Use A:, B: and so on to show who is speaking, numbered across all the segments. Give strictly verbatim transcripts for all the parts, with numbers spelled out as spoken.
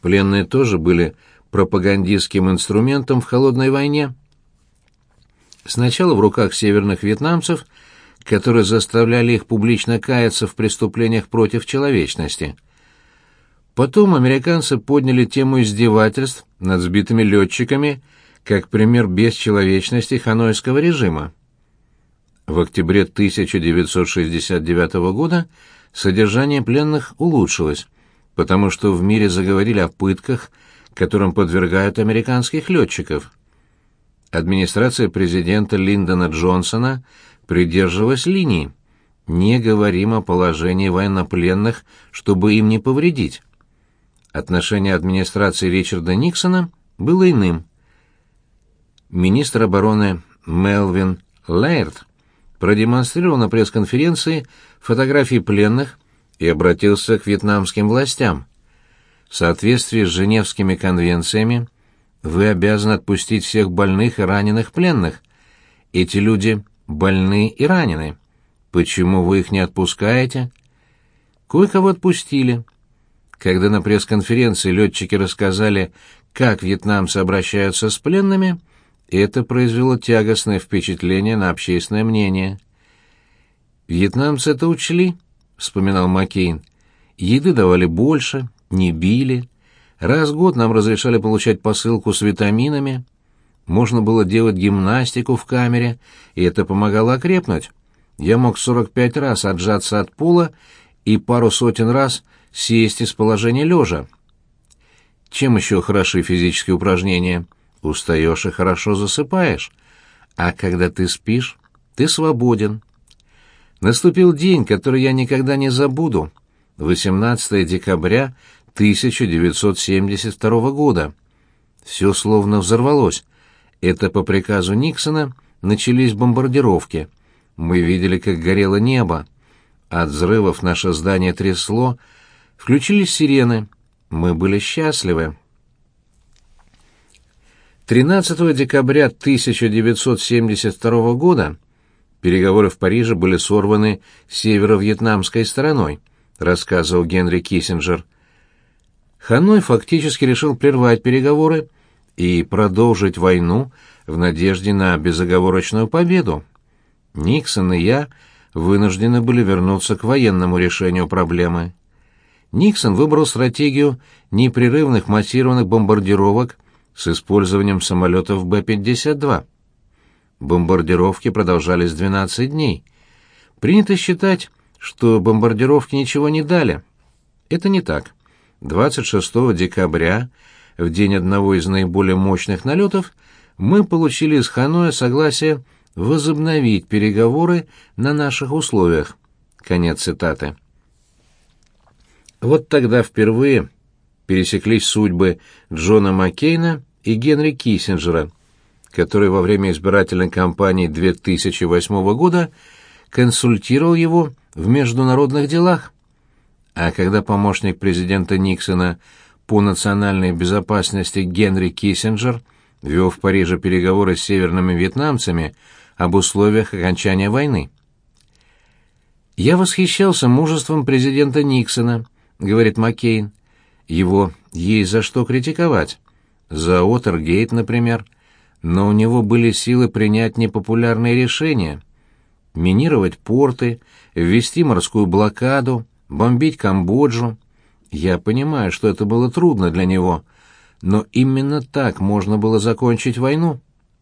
A: Пленные тоже были пропагандистским инструментом в холодной войне. Сначала в руках северных вьетнамцев, которые заставляли их публично каяться в преступлениях против человечности. Потом американцы подняли тему издевательств над сбитыми летчиками как пример бесчеловечности ханойского режима. В октябре тысяча девятьсот шестьдесят девятого года содержание пленных улучшилось, потому что в мире заговорили о пытках, которым подвергают американских летчиков. Администрация президента Линдона Джонсона придерживалась линии «не говорим о положении военнопленных, чтобы им не повредить». Отношение администрации Ричарда Никсона было иным. Министр обороны Мелвин Лейрд продемонстрировал на пресс-конференции фотографии пленных и обратился к вьетнамским властям. В соответствии с Женевскими конвенциями вы обязаны отпустить всех больных и раненых пленных. Эти люди больны и ранены. Почему вы их не отпускаете? Кое-кого отпустили. Когда на пресс-конференции летчики рассказали, как вьетнамцы обращаются с пленными, это произвело тягостное впечатление на общественное мнение. «Вьетнамцы это учли», — вспоминал Маккейн. «Еды давали больше, не били. Раз в год нам разрешали получать посылку с витаминами. Можно было делать гимнастику в камере, и это помогало окрепнуть. Я мог сорок пять раз отжаться от пола и пару сотен раз сесть из положения лежа. Чем еще хороши физические упражнения? Устаешь и хорошо засыпаешь. А когда ты спишь, ты свободен». Наступил день, который я никогда не забуду. восемнадцатого декабря тысяча девятьсот семьдесят второго года. Все словно взорвалось. Это по приказу Никсона начались бомбардировки. Мы видели, как горело небо. От взрывов наше здание трясло. Включились сирены. Мы были счастливы. тринадцатого декабря тысяча девятьсот семьдесят второго года переговоры в Париже были сорваны северо-вьетнамской стороной, рассказывал Генри Киссинджер. Ханой фактически решил прервать переговоры и продолжить войну в надежде на безоговорочную победу. Никсон и я вынуждены были вернуться к военному решению проблемы. Никсон выбрал стратегию непрерывных массированных бомбардировок с использованием самолетов Бэ пятьдесят два. Бомбардировки продолжались двенадцать дней. Принято считать, что бомбардировки ничего не дали. Это не так. двадцать шестого декабря, в день одного из наиболее мощных налетов, мы получили из Ханоя согласие возобновить переговоры на наших условиях. Конец цитаты. Вот тогда впервые пересеклись судьбы Джона Маккейна и Генри Киссинджера, который во время избирательной кампании две тысячи восьмого года консультировал его в международных делах. А когда помощник президента Никсона по национальной безопасности Генри Киссинджер вел в Париже переговоры с северными вьетнамцами об условиях окончания войны. «Я восхищался мужеством президента Никсона», — говорит Маккейн. «Его есть за что критиковать. За Уотергейт, например. Но у него были силы принять непопулярные решения. Минировать порты, ввести морскую блокаду, бомбить Камбоджу. Я понимаю, что это было трудно для него, но именно так можно было закончить войну.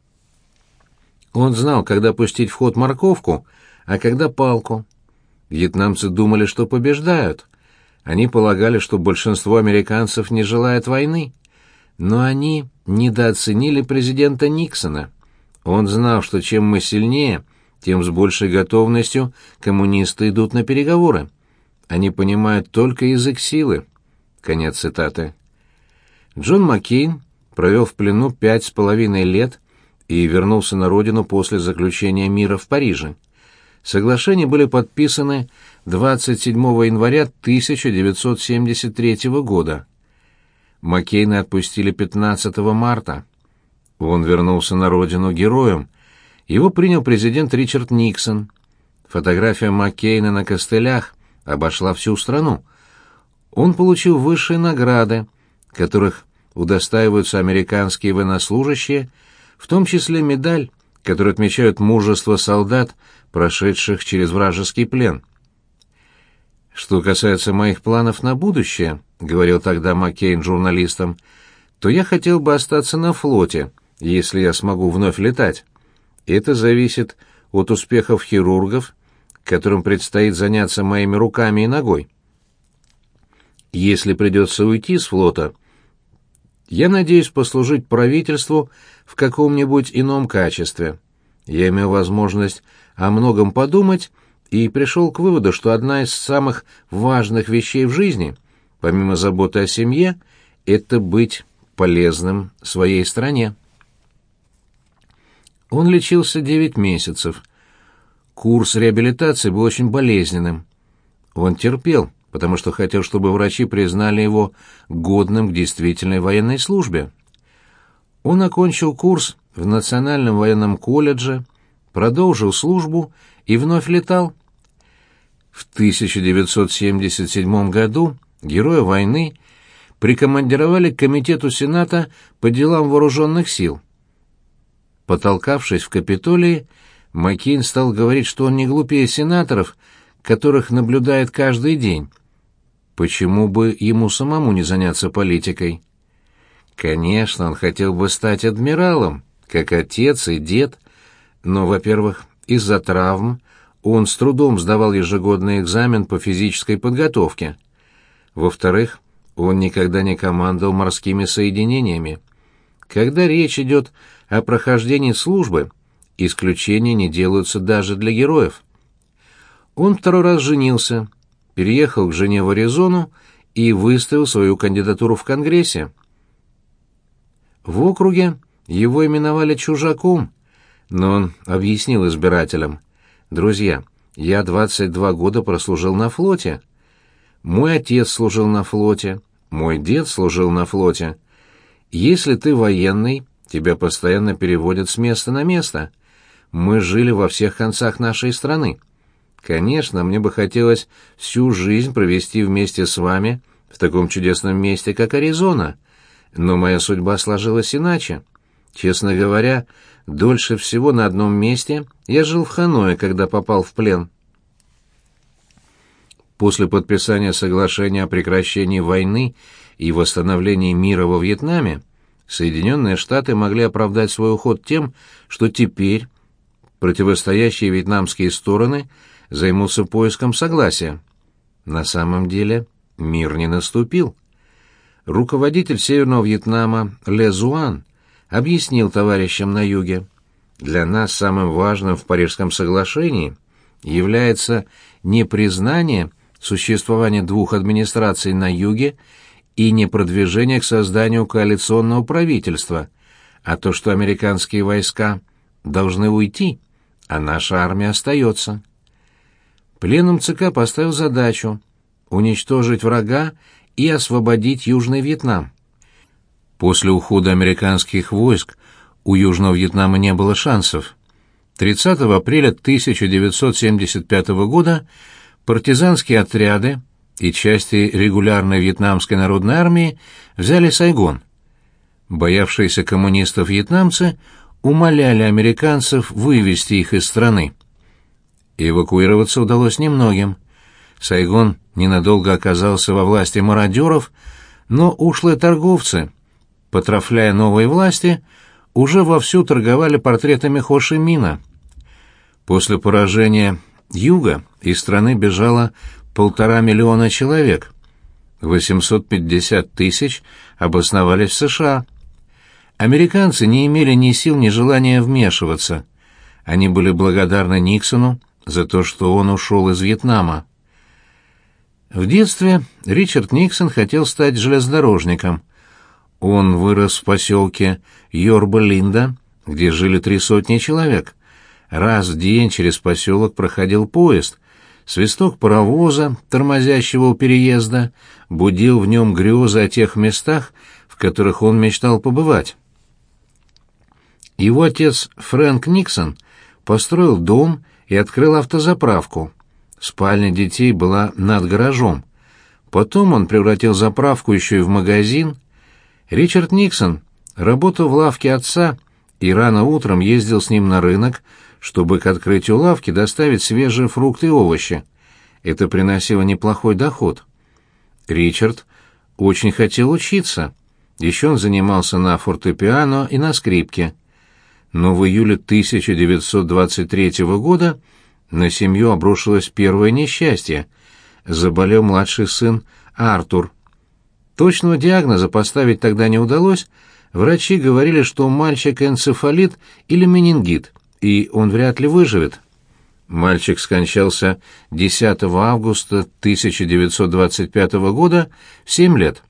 A: Он знал, когда пустить в ход морковку, а когда палку. Вьетнамцы думали, что побеждают. Они полагали, что большинство американцев не желает войны. Но они недооценили президента Никсона. Он знал, что чем мы сильнее, тем с большей готовностью коммунисты идут на переговоры. Они понимают только язык силы». Конец цитаты. Джон Маккейн провел в плену пять с половиной лет и вернулся на родину после заключения мира в Париже. Соглашения были подписаны двадцать седьмого января тысяча девятьсот семьдесят третьего года. Маккейна отпустили пятнадцатого марта. Он вернулся на родину героем. Его принял президент Ричард Никсон. Фотография Маккейна на костылях обошла всю страну. Он получил высшие награды, которых удостаиваются американские военнослужащие, в том числе медаль, которой отмечают мужество солдат, прошедших через вражеский плен. «Что касается моих планов на будущее», — говорил тогда Маккейн журналистам, — «то я хотел бы остаться на флоте, если я смогу вновь летать. Это зависит от успехов хирургов, которым предстоит заняться моими руками и ногой. Если придется уйти с флота, я надеюсь послужить правительству в каком-нибудь ином качестве. Я имел возможность о многом подумать и пришел к выводу, что одна из самых важных вещей в жизни, помимо заботы о семье, это быть полезным своей стране». Он лечился девять месяцев. Курс реабилитации был очень болезненным. Он терпел, потому что хотел, чтобы врачи признали его годным к действительной военной службе. Он окончил курс в Национальном военном колледже, продолжил службу и вновь летал. В тысяча девятьсот семьдесят седьмом году героя войны прикомандировали к Комитету Сената по делам вооруженных сил. Потолкавшись в Капитолии, Маккейн стал говорить, что он не глупее сенаторов, которых наблюдает каждый день. Почему бы ему самому не заняться политикой? Конечно, он хотел бы стать адмиралом, как отец и дед, но, во-первых, из-за травм он с трудом сдавал ежегодный экзамен по физической подготовке. Во-вторых, он никогда не командовал морскими соединениями. Когда речь идет о прохождении службы, исключения не делаются даже для героев. Он второй раз женился, переехал к жене в Аризону и выставил свою кандидатуру в Конгрессе. В округе его именовали чужаком, но он объяснил избирателям: «Друзья, я двадцать два года прослужил на флоте. Мой отец служил на флоте, мой дед служил на флоте. Если ты военный, тебя постоянно переводят с места на место. Мы жили во всех концах нашей страны. Конечно, мне бы хотелось всю жизнь провести вместе с вами в таком чудесном месте, как Аризона, но моя судьба сложилась иначе. Честно говоря, дольше всего на одном месте я жил в Ханое, когда попал в плен». После подписания соглашения о прекращении войны и восстановлении мира во Вьетнаме Соединенные Штаты могли оправдать свой уход тем, что теперь противостоящие вьетнамские стороны займутся поиском согласия. На самом деле мир не наступил. Руководитель Северного Вьетнама Ле Зуан объяснил товарищам на юге: «Для нас самым важным в Парижском соглашении является не признание существования двух администраций на юге и не продвижение к созданию коалиционного правительства, а то, что американские войска должны уйти, а наша армия остается». Пленум ЦК поставил задачу уничтожить врага и освободить Южный Вьетнам. После ухода американских войск у Южного Вьетнама не было шансов. тридцатого апреля тысяча девятьсот семьдесят пятого года партизанские отряды и части регулярной вьетнамской народной армии взяли Сайгон. Боявшиеся коммунистов вьетнамцы умоляли американцев вывести их из страны. Эвакуироваться удалось немногим. Сайгон ненадолго оказался во власти мародеров, но ушлые торговцы, потрафляя новые власти, уже вовсю торговали портретами Хо Ши Мина. После поражения Юга из страны бежало полтора миллиона человек. восемьсот пятьдесят тысяч обосновались в США. Американцы не имели ни сил, ни желания вмешиваться. Они были благодарны Никсону за то, что он ушел из Вьетнама. В детстве Ричард Никсон хотел стать железнодорожником. Он вырос в поселке Йорба-Линда, где жили три сотни человек. Раз в день через поселок проходил поезд. Свисток паровоза, тормозящего у переезда, будил в нем грезы о тех местах, в которых он мечтал побывать. Его отец Фрэнк Никсон построил дом и открыл автозаправку. Спальня детей была над гаражом. Потом он превратил заправку еще и в магазин. Ричард Никсон работал в лавке отца и рано утром ездил с ним на рынок, чтобы к открытию лавки доставить свежие фрукты и овощи. Это приносило неплохой доход. Ричард очень хотел учиться. Еще он занимался на фортепиано и на скрипке. Но в июле тысяча девятьсот двадцать третьего года на семью обрушилось первое несчастье. Заболел младший сын Артур. Точного диагноза поставить тогда не удалось. Врачи говорили, что у мальчика энцефалит или менингит, и он вряд ли выживет. Мальчик скончался десятого августа тысяча девятьсот двадцать пятого года в семь лет.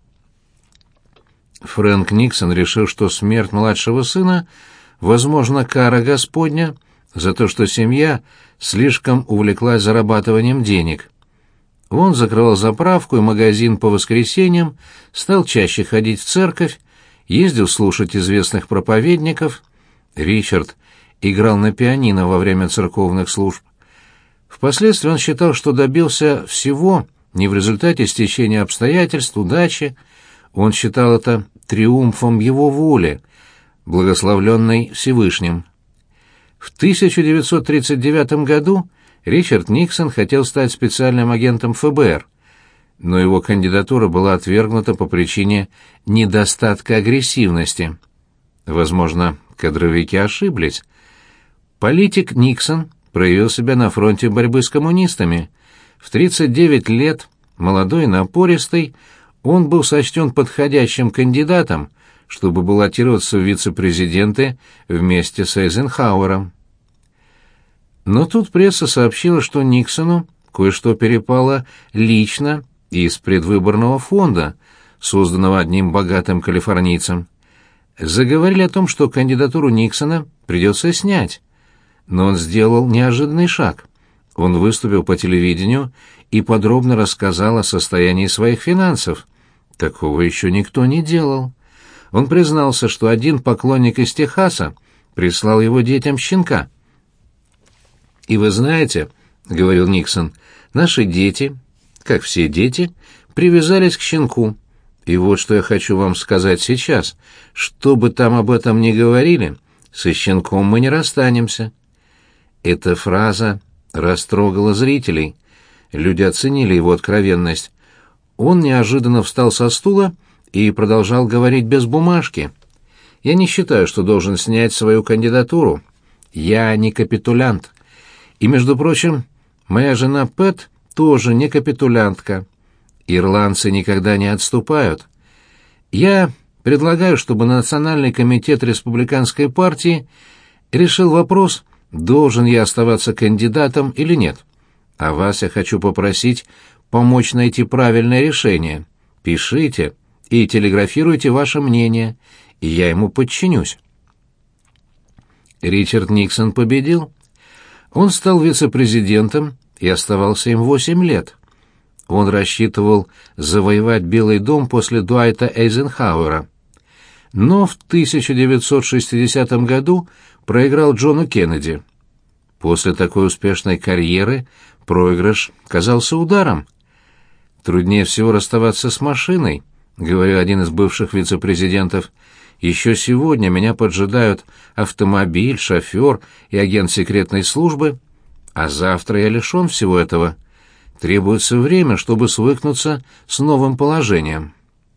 A: Фрэнк Никсон решил, что смерть младшего сына, возможно, кара Господня за то, что семья слишком увлеклась зарабатыванием денег. Он закрывал заправку и магазин по воскресеньям, стал чаще ходить в церковь, ездил слушать известных проповедников. Ричард играл на пианино во время церковных служб. Впоследствии он считал, что добился всего не в результате стечения обстоятельств, удачи. Он считал это триумфом его воли, благословленной Всевышним. В тысяча девятьсот тридцать девятом году Ричард Никсон хотел стать специальным агентом эф бэ эр, но его кандидатура была отвергнута по причине недостатка агрессивности. Возможно, кадровики ошиблись. Политик Никсон проявил себя на фронте борьбы с коммунистами. В тридцать девять лет, молодой и напористый, он был сочтен подходящим кандидатом, чтобы баллотироваться в вице-президенты вместе с Эйзенхауэром. Но тут пресса сообщила, что Никсону кое-что перепало лично из предвыборного фонда, созданного одним богатым калифорнийцем. Заговорили о том, что кандидатуру Никсона придется снять. Но он сделал неожиданный шаг. Он выступил по телевидению и подробно рассказал о состоянии своих финансов. Такого еще никто не делал. Он признался, что один поклонник из Техаса прислал его детям щенка. «И вы знаете, — говорил Никсон, — наши дети, как все дети, привязались к щенку. И вот что я хочу вам сказать сейчас. Что бы там об этом ни говорили, со щенком мы не расстанемся». Эта фраза растрогала зрителей. Люди оценили его откровенность. Он неожиданно встал со стула и продолжал говорить без бумажки. «Я не считаю, что должен снять свою кандидатуру. Я не капитулянт. И, между прочим, моя жена Пэт тоже не капитулянтка. Ирландцы никогда не отступают. Я предлагаю, чтобы Национальный комитет Республиканской партии решил вопрос, должен я оставаться кандидатом или нет. А вас я хочу попросить помочь найти правильное решение. Пишите и телеграфируйте ваше мнение, и я ему подчинюсь». Ричард Никсон победил. Он стал вице-президентом и оставался им восемь лет. Он рассчитывал завоевать Белый дом после Дуайта Эйзенхауэра. Но в тысяча девятьсот шестидесятом году проиграл Джону Кеннеди. После такой успешной карьеры проигрыш казался ударом. «Труднее всего расставаться с машиной», — говорил один из бывших вице-президентов. «Еще сегодня меня поджидают автомобиль, шофер и агент секретной службы, а завтра я лишен всего этого. Требуется время, чтобы свыкнуться с новым положением».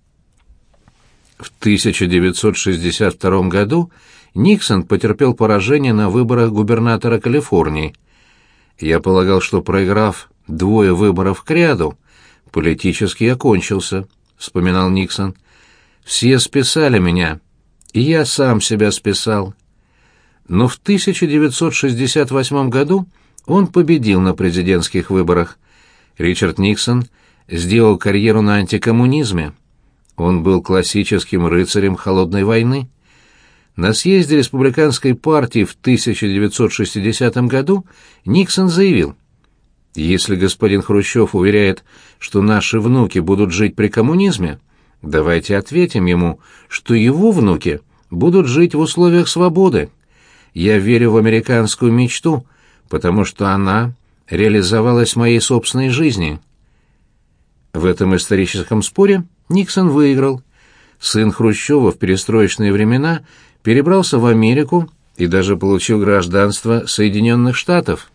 A: В тысяча девятьсот шестьдесят втором году Никсон потерпел поражение на выборах губернатора Калифорнии. «Я полагал, что, проиграв двое выборов кряду, политически окончился», — вспоминал Никсон. «Все списали меня, и я сам себя списал». Но в тысяча девятьсот шестьдесят восьмом году он победил на президентских выборах. Ричард Никсон сделал карьеру на антикоммунизме. Он был классическим рыцарем холодной войны. На съезде республиканской партии в тысяча девятьсот шестидесятом году Никсон заявил: «Если господин Хрущев уверяет, что наши внуки будут жить при коммунизме, давайте ответим ему, что его внуки будут жить в условиях свободы. Я верю в американскую мечту, потому что она реализовалась в моей собственной жизни». В этом историческом споре Никсон выиграл. сын Хрущева в перестроечные времена перебрался в Америку и даже получил гражданство Соединенных Штатов.